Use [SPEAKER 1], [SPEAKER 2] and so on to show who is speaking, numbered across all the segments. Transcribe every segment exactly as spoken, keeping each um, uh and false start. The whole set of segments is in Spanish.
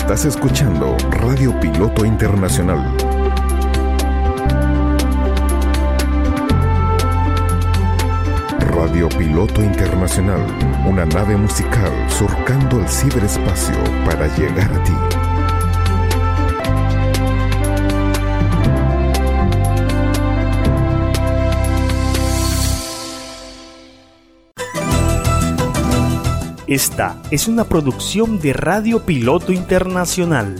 [SPEAKER 1] Estás escuchando Radio Piloto Internacional. Radio Piloto Internacional, una nave musical surcando el ciberespacio para llegar a ti.
[SPEAKER 2] Esta es una producción de Radio Piloto Internacional.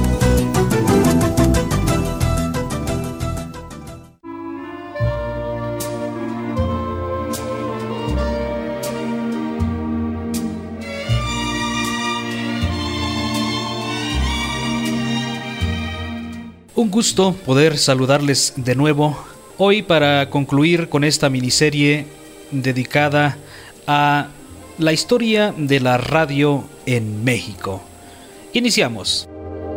[SPEAKER 3] Un gusto poder saludarles de nuevo hoy para concluir con esta miniserie dedicada a la historia de la radio en México. Iniciamos.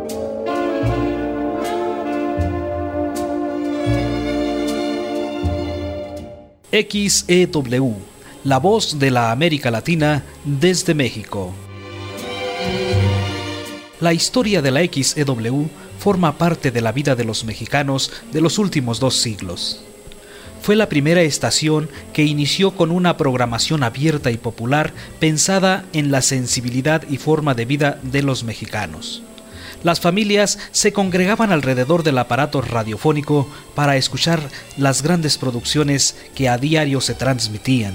[SPEAKER 3] X E W, la voz de la América Latina desde México. La historia de la X E W forma parte de la vida de los mexicanos de los últimos dos siglos. Fue la primera estación que inició con una programación abierta y popular pensada en la sensibilidad y forma de vida de los mexicanos. Las familias se congregaban alrededor del aparato radiofónico para escuchar las grandes producciones que a diario se transmitían.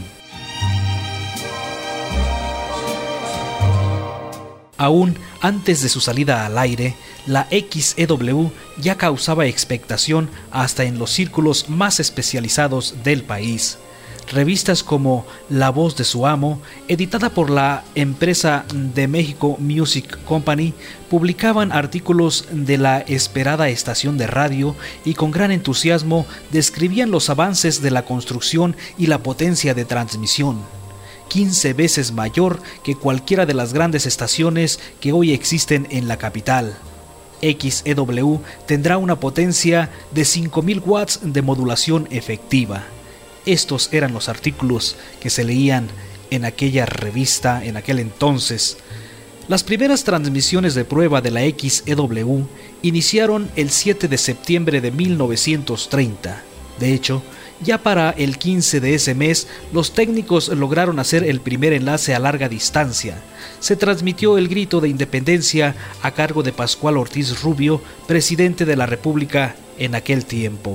[SPEAKER 3] Aún antes de su salida al aire, la X E W ya causaba expectación hasta en los círculos más especializados del país. Revistas como La Voz de su Amo, editada por la empresa de México Music Company, publicaban artículos de la esperada estación de radio y con gran entusiasmo describían los avances de la construcción y la potencia de transmisión, quince veces mayor que cualquiera de las grandes estaciones que hoy existen en la capital. X E W tendrá una potencia de cinco mil watts de modulación efectiva. Estos eran los artículos que se leían en aquella revista en aquel entonces. Las primeras transmisiones de prueba de la X E W iniciaron el siete de septiembre de mil novecientos treinta. De hecho, ya para el quince de ese mes, los técnicos lograron hacer el primer enlace a larga distancia. Se transmitió el grito de independencia a cargo de Pascual Ortiz Rubio, presidente de la República en aquel tiempo.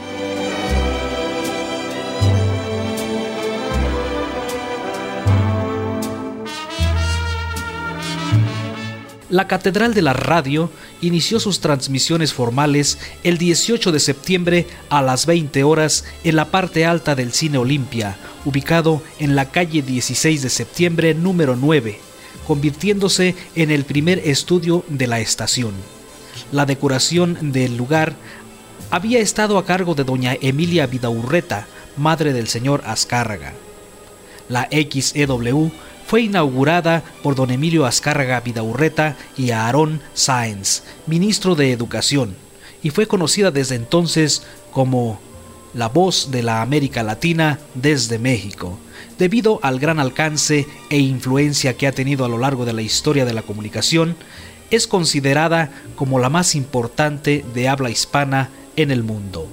[SPEAKER 3] La Catedral de la Radio inició sus transmisiones formales el dieciocho de septiembre a las veinte horas en la parte alta del Cine Olimpia, ubicado en la calle dieciséis de septiembre número nueve, convirtiéndose en el primer estudio de la estación. La decoración del lugar había estado a cargo de doña Emilia Vidaurreta, madre del señor Azcárraga. La X E W fue inaugurada por don Emilio Azcárraga Vidaurreta y Aarón Sáenz, ministro de Educación, y fue conocida desde entonces como la voz de la América Latina desde México, debido al gran alcance e influencia que ha tenido a lo largo de la historia de la comunicación. Es considerada como la más importante de habla hispana en el mundo.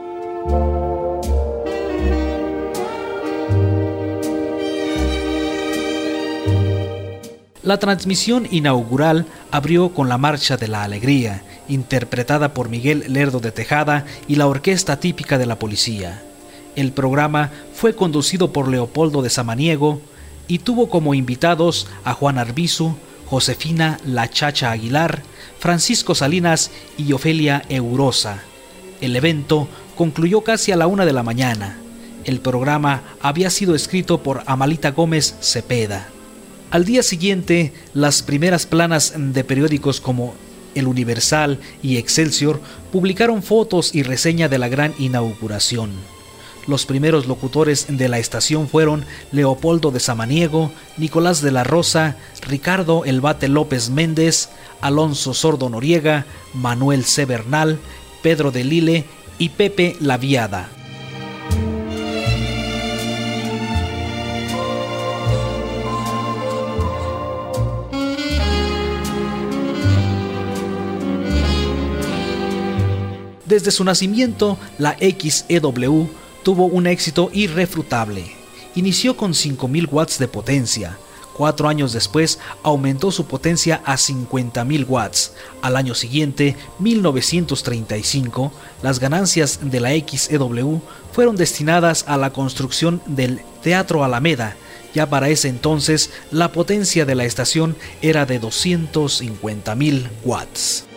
[SPEAKER 3] La transmisión inaugural abrió con la Marcha de la Alegría, interpretada por Miguel Lerdo de Tejada y la orquesta típica de la policía. El programa fue conducido por Leopoldo de Samaniego y tuvo como invitados a Juan Arbizu, Josefina La Chacha Aguilar, Francisco Salinas y Ofelia Eurosa. El evento concluyó casi a la una de la mañana. El programa había sido escrito por Amalita Gómez Cepeda. Al día siguiente, las primeras planas de periódicos como El Universal y Excelsior publicaron fotos y reseña de la gran inauguración. Los primeros locutores de la estación fueron Leopoldo de Samaniego, Nicolás de la Rosa, Ricardo El Bate López Méndez, Alonso Sordo Noriega, Manuel C. Bernal, Pedro de Lille y Pepe La Viada. Desde su nacimiento, la X E W tuvo un éxito irrefutable. Inició con cinco mil watts de potencia. Cuatro años después aumentó su potencia a cincuenta mil watts. Al año siguiente, mil novecientos treinta y cinco, las ganancias de la X E W fueron destinadas a la construcción del Teatro Alameda. Ya para ese entonces, la potencia de la estación era de doscientos cincuenta mil watts.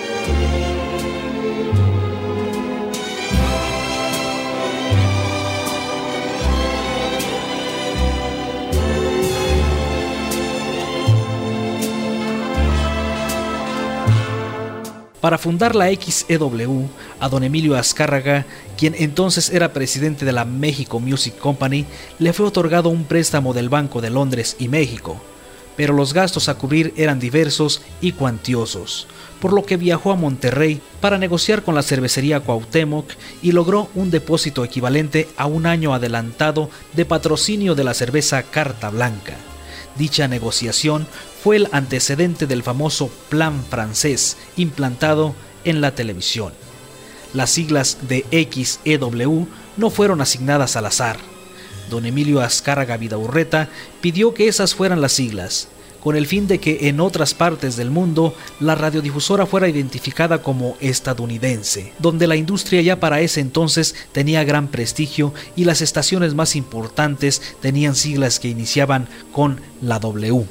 [SPEAKER 3] Para fundar la X E W, a don Emilio Azcárraga, quien entonces era presidente de la Mexico Music Company, le fue otorgado un préstamo del Banco de Londres y México, pero los gastos a cubrir eran diversos y cuantiosos, por lo que viajó a Monterrey para negociar con la cervecería Cuauhtémoc y logró un depósito equivalente a un año adelantado de patrocinio de la cerveza Carta Blanca. Dicha negociación fue el antecedente del famoso Plan Francés implantado en la televisión. Las siglas de X E W no fueron asignadas al azar. Don Emilio Azcárraga Vidaurreta pidió que esas fueran las siglas, con el fin de que en otras partes del mundo la radiodifusora fuera identificada como estadounidense, donde la industria ya para ese entonces tenía gran prestigio y las estaciones más importantes tenían siglas que iniciaban con la W.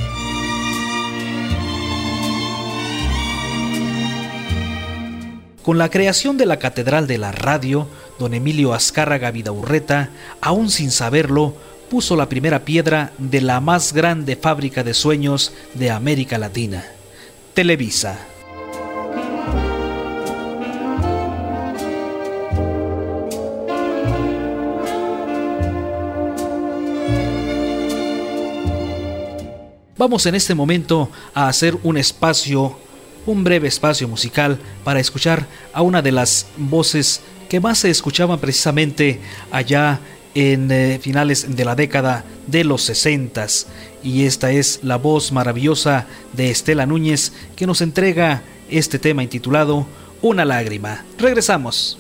[SPEAKER 3] Con la creación de la Catedral de la Radio, don Emilio Azcárraga Vidaurreta, aún sin saberlo, puso la primera piedra de la más grande fábrica de sueños de América Latina, Televisa. Vamos en este momento a hacer un espacio, un breve espacio musical para escuchar a una de las voces que más se escuchaban precisamente allá en eh, finales de la década de los sesentas, y esta es la voz maravillosa de Estela Núñez, que nos entrega este tema intitulado Una lágrima. Regresamos.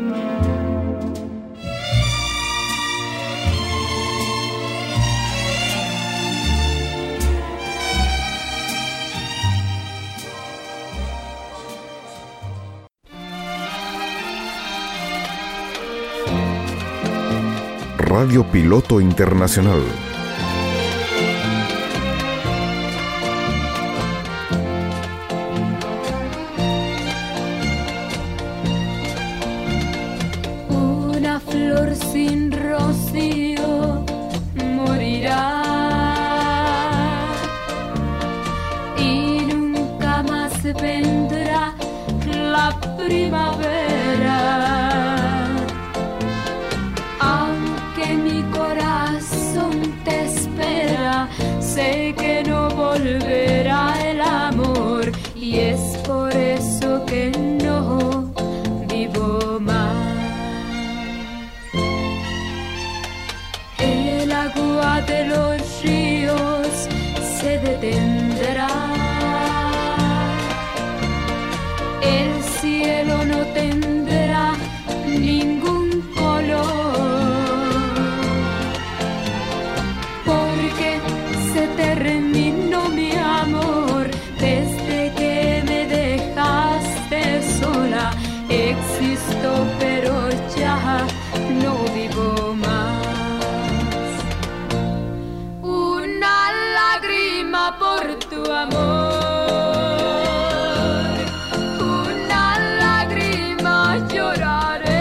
[SPEAKER 1] Radio Piloto Internacional.
[SPEAKER 4] Una flor sin rocío morirá y nunca más vendrá la primavera. Sé que no volverá el amor y es por eso que no vivo más. El agua de los ríos se detendrá, el cielo no tendrá ningún color. Terminó mi amor desde que me dejaste sola. Existo pero ya no vivo más. Una lágrima por tu amor, una lágrima lloraré.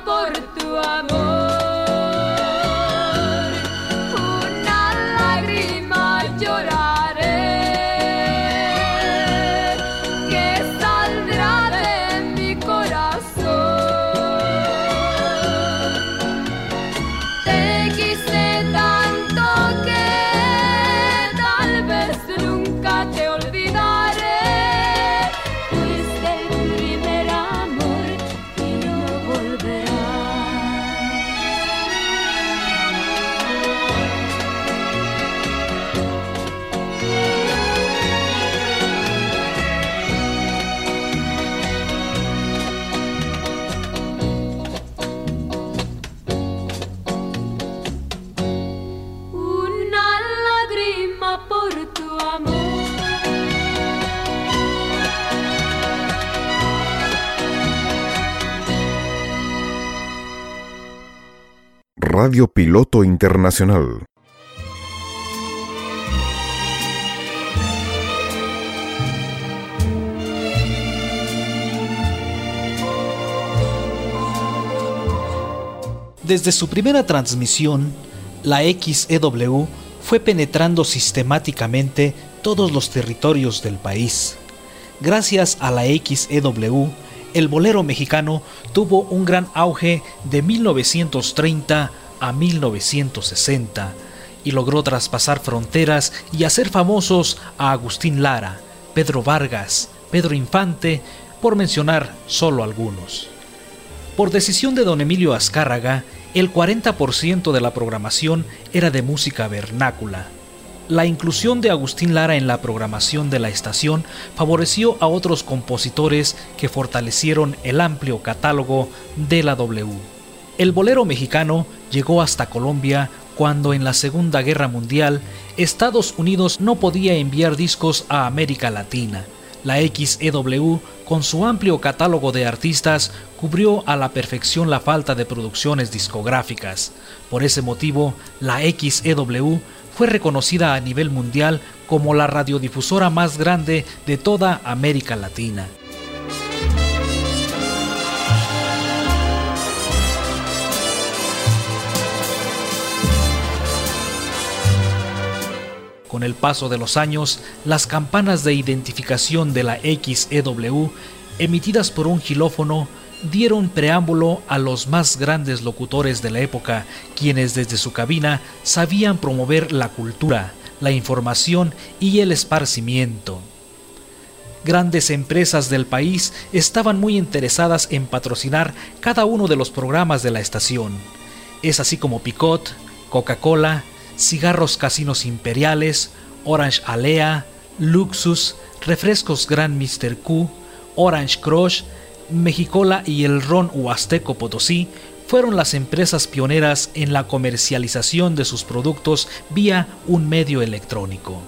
[SPEAKER 4] por tu amor. Una lágrima lloraré, que saldrá de mi corazón. Te quise tanto que tal vez nunca te olvidaré. Fuiste el primer amor y no volverás. Una lágrima por tu amor.
[SPEAKER 1] Radio Piloto Internacional.
[SPEAKER 3] Desde su primera transmisión, la X E W fue penetrando sistemáticamente todos los territorios del país. Gracias a la X E W, el bolero mexicano tuvo un gran auge de mil novecientos treinta a mil novecientos sesenta y logró traspasar fronteras y hacer famosos a Agustín Lara, Pedro Vargas, Pedro Infante, por mencionar solo algunos. Por decisión de don Emilio Azcárraga, el cuarenta por ciento de la programación era de música vernácula. La inclusión de Agustín Lara en la programación de la estación favoreció a otros compositores que fortalecieron el amplio catálogo de la W. El bolero mexicano llegó hasta Colombia cuando en la Segunda Guerra Mundial Estados Unidos no podía enviar discos a América Latina. La X E W, con su amplio catálogo de artistas, cubrió a la perfección la falta de producciones discográficas. Por ese motivo, la X E W fue reconocida a nivel mundial como la radiodifusora más grande de toda América Latina. Con el paso de los años, las campanas de identificación de la X E W, emitidas por un gilófono, dieron preámbulo a los más grandes locutores de la época, quienes desde su cabina sabían promover la cultura, la información y el esparcimiento. Grandes empresas del país estaban muy interesadas en patrocinar cada uno de los programas de la estación. Es así como Picot, Coca-Cola, Cigarros Casinos Imperiales, Orange Alea, Luxus, Refrescos Gran mister Q, Orange Crush, Mexicola y el Ron Huasteco Potosí fueron las empresas pioneras en la comercialización de sus productos vía un medio electrónico.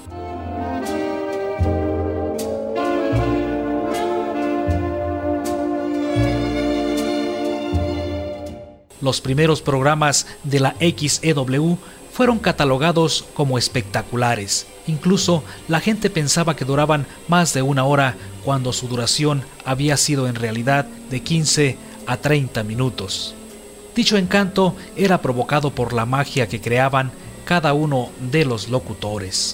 [SPEAKER 3] Los primeros programas de la X E W fueron catalogados como espectaculares. Incluso la gente pensaba que duraban más de una hora cuando su duración había sido en realidad de quince a treinta minutos. Dicho encanto era provocado por la magia que creaban cada uno de los locutores.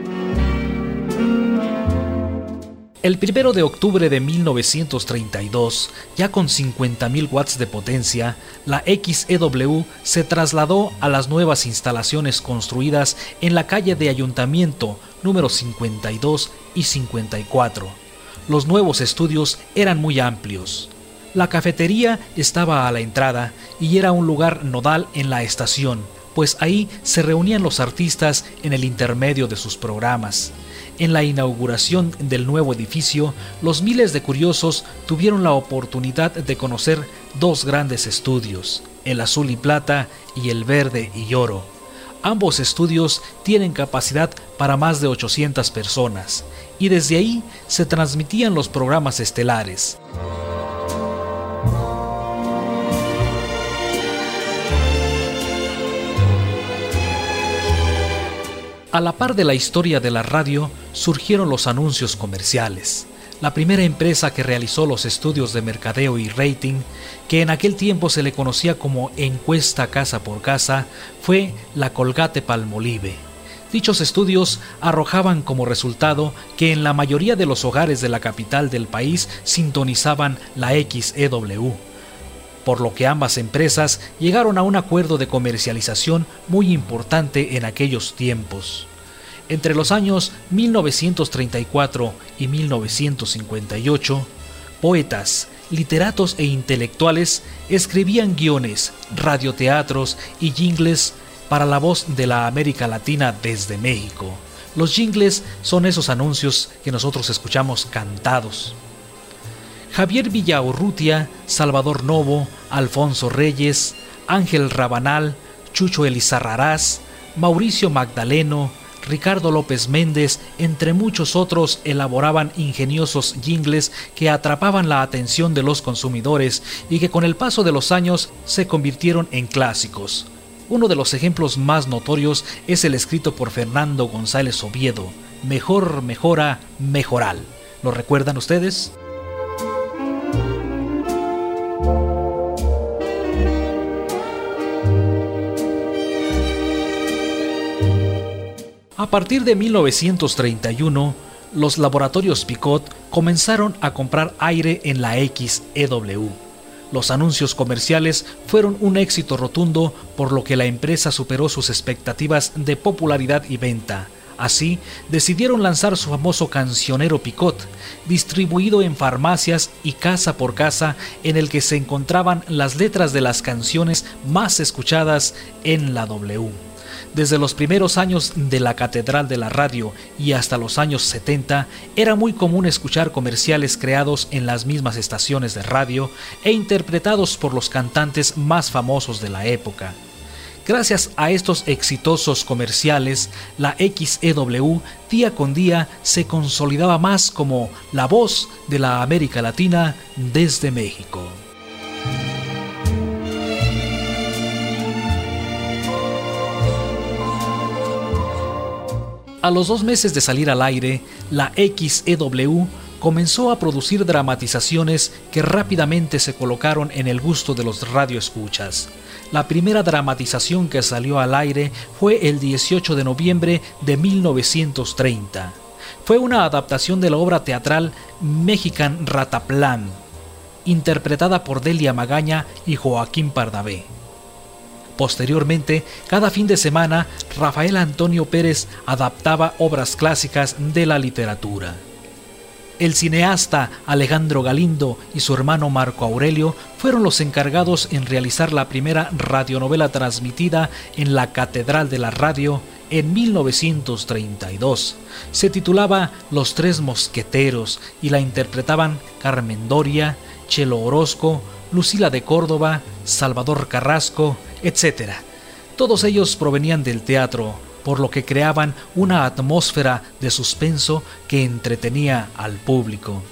[SPEAKER 3] El primero de octubre de mil novecientos treinta y dos, ya con cincuenta mil watts de potencia, la X E W se trasladó a las nuevas instalaciones construidas en la calle de Ayuntamiento número cincuenta y dos y cincuenta y cuatro. Los nuevos estudios eran muy amplios. La cafetería estaba a la entrada y era un lugar nodal en la estación, pues ahí se reunían los artistas en el intermedio de sus programas. En la inauguración del nuevo edificio, los miles de curiosos tuvieron la oportunidad de conocer dos grandes estudios, el azul y plata y el verde y oro. Ambos estudios tienen capacidad para más de ochocientas personas, y desde ahí se transmitían los programas estelares. A la par de la historia de la radio, surgieron los anuncios comerciales. la primera empresa que realizó los estudios de mercadeo y rating, que en aquel tiempo se le conocía como encuesta casa por casa, fue la Colgate-Palmolive. Dichos estudios arrojaban como resultado que en la mayoría de los hogares de la capital del país sintonizaban la X E W, por lo que ambas empresas llegaron a un acuerdo de comercialización muy importante en aquellos tiempos. Entre los años mil novecientos treinta y cuatro y mil novecientos cincuenta y ocho, poetas, literatos e intelectuales escribían guiones, radioteatros y jingles para la voz de la América Latina desde México. Los jingles son esos anuncios que nosotros escuchamos cantados. Javier Villaurrutia, Salvador Novo, Alfonso Reyes, Ángel Rabanal, Chucho Elizarrarás, Mauricio Magdaleno, Ricardo López Méndez, entre muchos otros, elaboraban ingeniosos jingles que atrapaban la atención de los consumidores y que con el paso de los años se convirtieron en clásicos. Uno de los ejemplos más notorios es el escrito por Fernando González Oviedo, Mejor, Mejora, Mejoral. ¿Lo recuerdan ustedes? A partir de mil novecientos treinta y uno, los laboratorios Picot comenzaron a comprar aire en la X E W. Los anuncios comerciales fueron un éxito rotundo, por lo que la empresa superó sus expectativas de popularidad y venta. Así, decidieron lanzar su famoso cancionero Picot, distribuido en farmacias y casa por casa, en el que se encontraban las letras de las canciones más escuchadas en la W. Desde los primeros años de la Catedral de la Radio y hasta los años setenta, era muy común escuchar comerciales creados en las mismas estaciones de radio e interpretados por los cantantes más famosos de la época. Gracias a estos exitosos comerciales, la X E W día con día se consolidaba más como la voz de la América Latina desde México. A los dos meses de salir al aire, la X E W comenzó a producir dramatizaciones que rápidamente se colocaron en el gusto de los radioescuchas. La primera dramatización que salió al aire fue el dieciocho de noviembre de mil novecientos treinta. Fue una adaptación de la obra teatral Mexican Rataplan, interpretada por Delia Magaña y Joaquín Pardavé. Posteriormente, cada fin de semana, Rafael Antonio Pérez adaptaba obras clásicas de la literatura. El cineasta Alejandro Galindo y su hermano Marco Aurelio fueron los encargados en realizar la primera radionovela transmitida en la Catedral de la Radio en mil novecientos treinta y dos. Se titulaba Los Tres Mosqueteros y la interpretaban Carmen Doria, Chelo Orozco, Lucila de Córdoba, Salvador Carrasco, etcétera. Todos ellos provenían del teatro, por lo que creaban una atmósfera de suspenso que entretenía al público.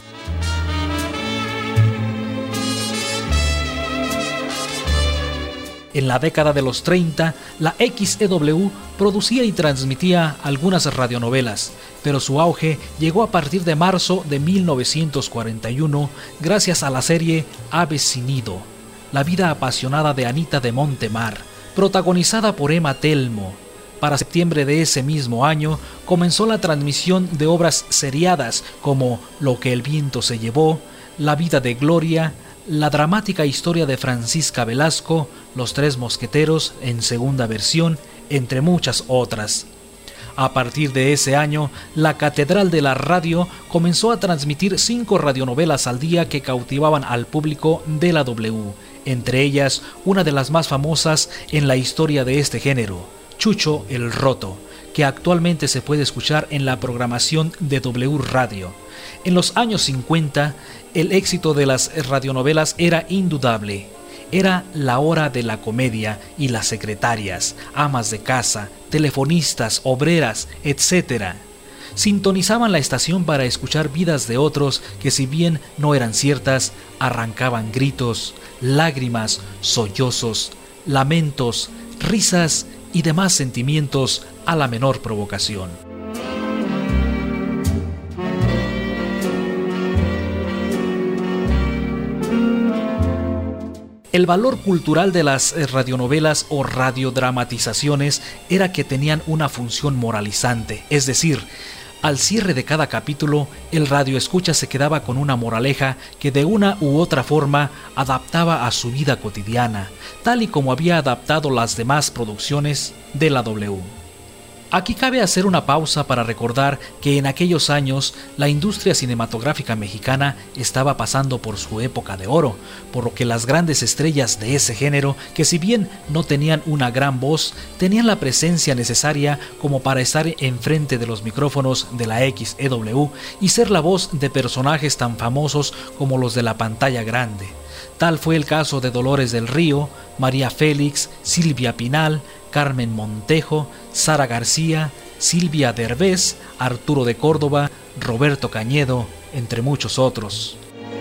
[SPEAKER 3] En la década de los treinta, la X E W producía y transmitía algunas radionovelas, pero su auge llegó a partir de marzo de mil novecientos cuarenta y uno gracias a la serie Aves sin nido, la vida apasionada de Anita de Montemar, protagonizada por Emma Telmo. Para septiembre de ese mismo año comenzó la transmisión de obras seriadas como Lo que el viento se llevó, La vida de Gloria, la dramática historia de Francisca Velasco, Los Tres Mosqueteros en segunda versión, entre muchas otras. A partir de ese año, la Catedral de la Radio comenzó a transmitir cinco radionovelas al día que cautivaban al público de la W, entre ellas una de las más famosas en la historia de este género, Chucho el Roto, que actualmente se puede escuchar en la programación de W Radio. En los años cincuenta, el éxito de las radionovelas era indudable. Era la hora de la comedia y las secretarias, amas de casa, telefonistas, obreras, etcétera sintonizaban la estación para escuchar vidas de otros que, si bien no eran ciertas, arrancaban gritos, lágrimas, sollozos, lamentos, risas y demás sentimientos a la menor provocación. El valor cultural de las radionovelas o radiodramatizaciones era que tenían una función moralizante, es decir, al cierre de cada capítulo, el radioescucha se quedaba con una moraleja que de una u otra forma adaptaba a su vida cotidiana, tal y como había adaptado las demás producciones de la W. Aquí cabe hacer una pausa para recordar que en aquellos años la industria cinematográfica mexicana estaba pasando por su época de oro, por lo que las grandes estrellas de ese género, que si bien no tenían una gran voz, tenían la presencia necesaria como para estar enfrente de los micrófonos de la X E W y ser la voz de personajes tan famosos como los de la pantalla grande. Tal fue el caso de Dolores del Río, María Félix, Silvia Pinal, Carmen Montejo, Sara García, Silvia Derbez, Arturo de Córdoba, Roberto Cañedo, entre muchos otros.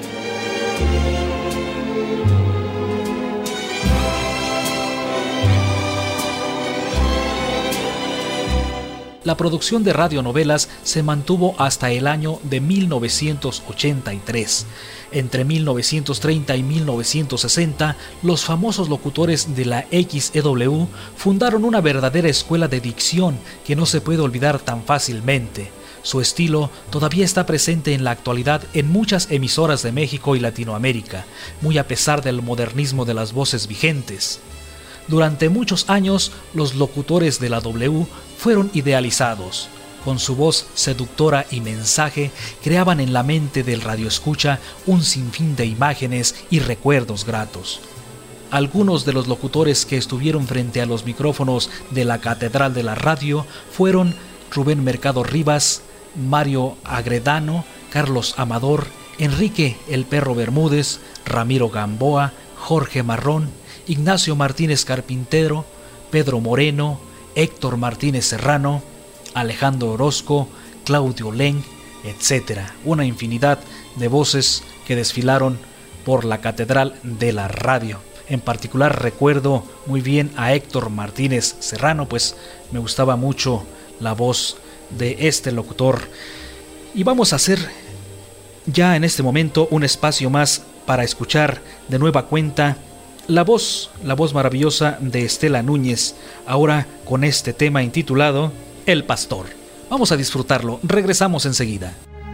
[SPEAKER 3] La producción de radionovelas se mantuvo hasta el año de mil novecientos ochenta y tres. Entre mil novecientos treinta y mil novecientos sesenta, los famosos locutores de la X E W fundaron una verdadera escuela de dicción que no se puede olvidar tan fácilmente. Su estilo todavía está presente en la actualidad en muchas emisoras de México y Latinoamérica, muy a pesar del modernismo de las voces vigentes. Durante muchos años, los locutores de la W fueron idealizados. Con su voz seductora y mensaje, creaban en la mente del radioescucha un sinfín de imágenes y recuerdos gratos. Algunos de los locutores que estuvieron frente a los micrófonos de la Catedral de la Radio fueron Rubén Mercado Rivas, Mario Agredano, Carlos Amador, Enrique El Perro Bermúdez, Ramiro Gamboa, Jorge Marrón, Ignacio Martínez Carpintero, Pedro Moreno, Héctor Martínez Serrano, Alejandro Orozco, Claudio Leng, etcétera. Una infinidad de voces que desfilaron por la Catedral de la Radio. En particular recuerdo muy bien a Héctor Martínez Serrano, pues me gustaba mucho la voz de este locutor. Y vamos a hacer ya en este momento un espacio más para escuchar de nueva cuenta la voz, la voz maravillosa de Estela Núñez, ahora con este tema intitulado El Pastor. Vamos a disfrutarlo, regresamos enseguida.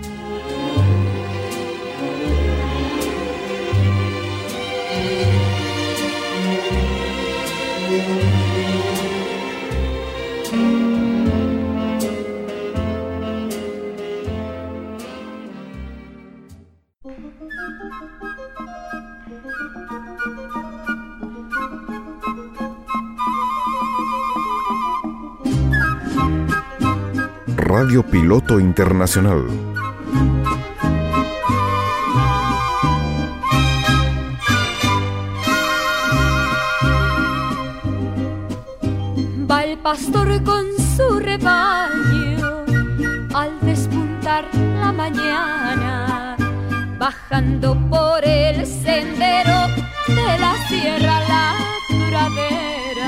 [SPEAKER 1] Radio Piloto Internacional.
[SPEAKER 4] Va el pastor con su rebaño al despuntar la mañana, bajando por el sendero de la sierra la pradera.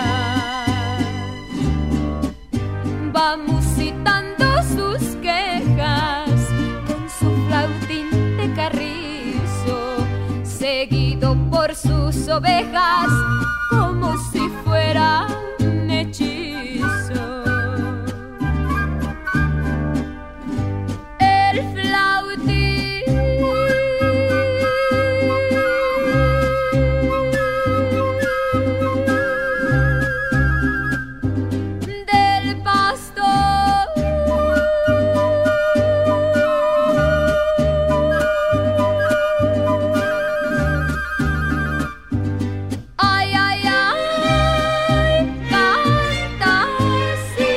[SPEAKER 4] Va musitando sus quejas con su flautín de carrizo, seguido por sus ovejas como si fuera un hechizo. El flautín del pastor ay, ay, ay, canta así.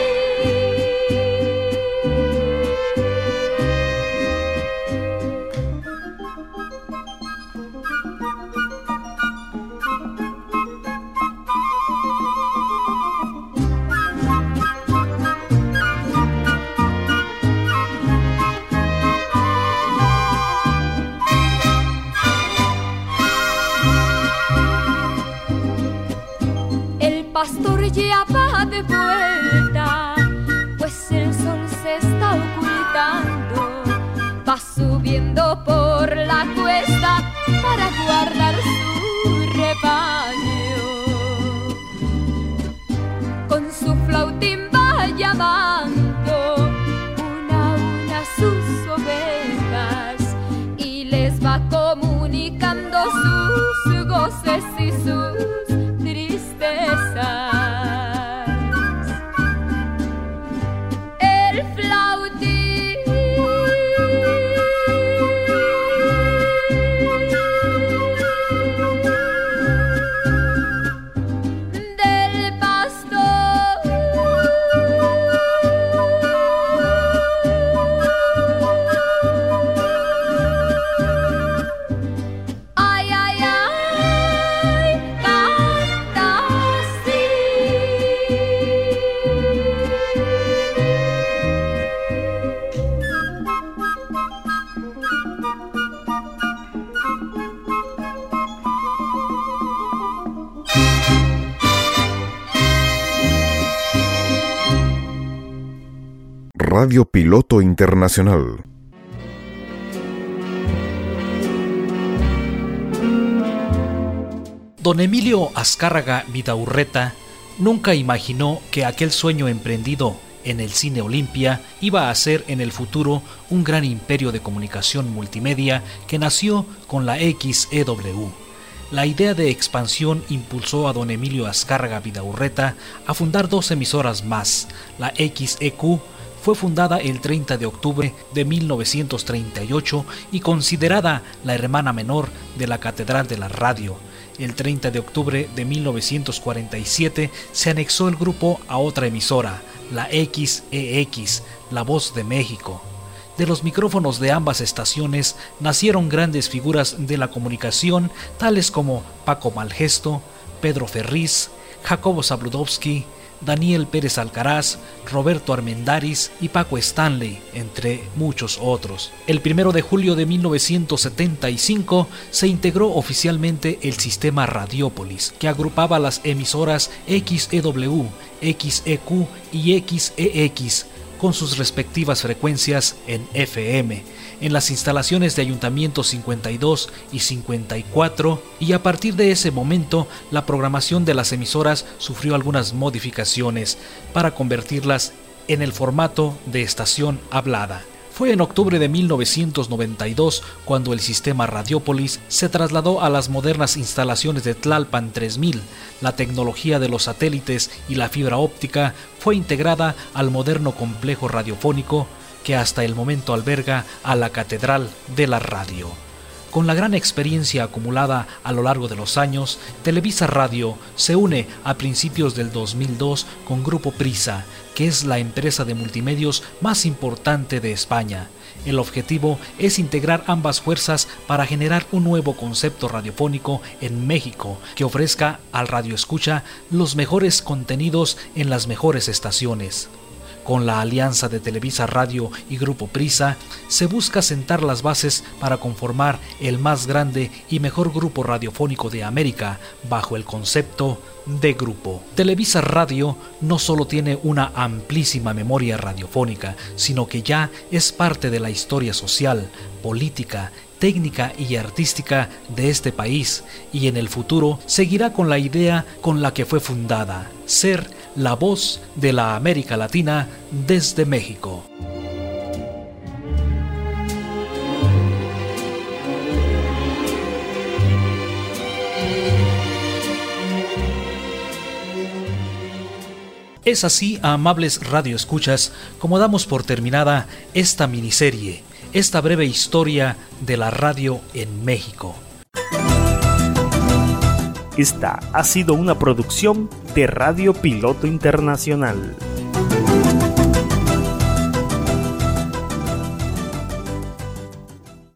[SPEAKER 4] El pastor ya va de vuelta, pues el sol se está ocultando. Va subiendo por la cuesta para guardar su rebaño.
[SPEAKER 1] Radio Piloto Internacional.
[SPEAKER 3] Don Emilio Azcárraga Vidaurreta nunca imaginó que aquel sueño emprendido en el Cine Olimpia iba a ser en el futuro un gran imperio de comunicación multimedia que nació con la X E W. La idea de expansión impulsó a don Emilio Azcárraga Vidaurreta a fundar dos emisoras más. La X E Q fue fundada el treinta de octubre de mil novecientos treinta y ocho y considerada la hermana menor de la Catedral de la Radio. El treinta de octubre de mil novecientos cuarenta y siete se anexó el grupo a otra emisora, la X E X, La Voz de México. De los micrófonos de ambas estaciones nacieron grandes figuras de la comunicación, tales como Paco Malgesto, Pedro Ferriz, Jacobo Zabludovsky, Daniel Pérez Alcaraz, Roberto Armendáriz y Paco Stanley, entre muchos otros. El primero de julio de mil novecientos setenta y cinco se integró oficialmente el sistema Radiópolis, que agrupaba las emisoras X E W, X E Q y X E X, con sus respectivas frecuencias en F M, en las instalaciones de Ayuntamiento cincuenta y dos y cincuenta y cuatro, y a partir de ese momento la programación de las emisoras sufrió algunas modificaciones para convertirlas en el formato de estación hablada. Fue en octubre de mil novecientos noventa y dos cuando el sistema Radiópolis se trasladó a las modernas instalaciones de Tlalpan tres mil. La tecnología de los satélites y la fibra óptica fue integrada al moderno complejo radiofónico que hasta el momento alberga a la Catedral de la Radio. Con la gran experiencia acumulada a lo largo de los años, Televisa Radio se une a principios del dos mil dos con Grupo Prisa, que es la empresa de multimedios más importante de España. El objetivo es integrar ambas fuerzas para generar un nuevo concepto radiofónico en México que ofrezca al radioescucha los mejores contenidos en las mejores estaciones. Con la alianza de Televisa Radio y Grupo Prisa, se busca sentar las bases para conformar el más grande y mejor grupo radiofónico de América, bajo el concepto de grupo. Televisa Radio no solo tiene una amplísima memoria radiofónica, sino que ya es parte de la historia social, política, técnica y artística de este país, y en el futuro seguirá con la idea con la que fue fundada: ser la voz de la América Latina desde México. Es así, amables radioescuchas, como damos por terminada esta miniserie, esta breve historia de la radio en México.
[SPEAKER 2] Esta ha sido una producción de Radio Piloto Internacional.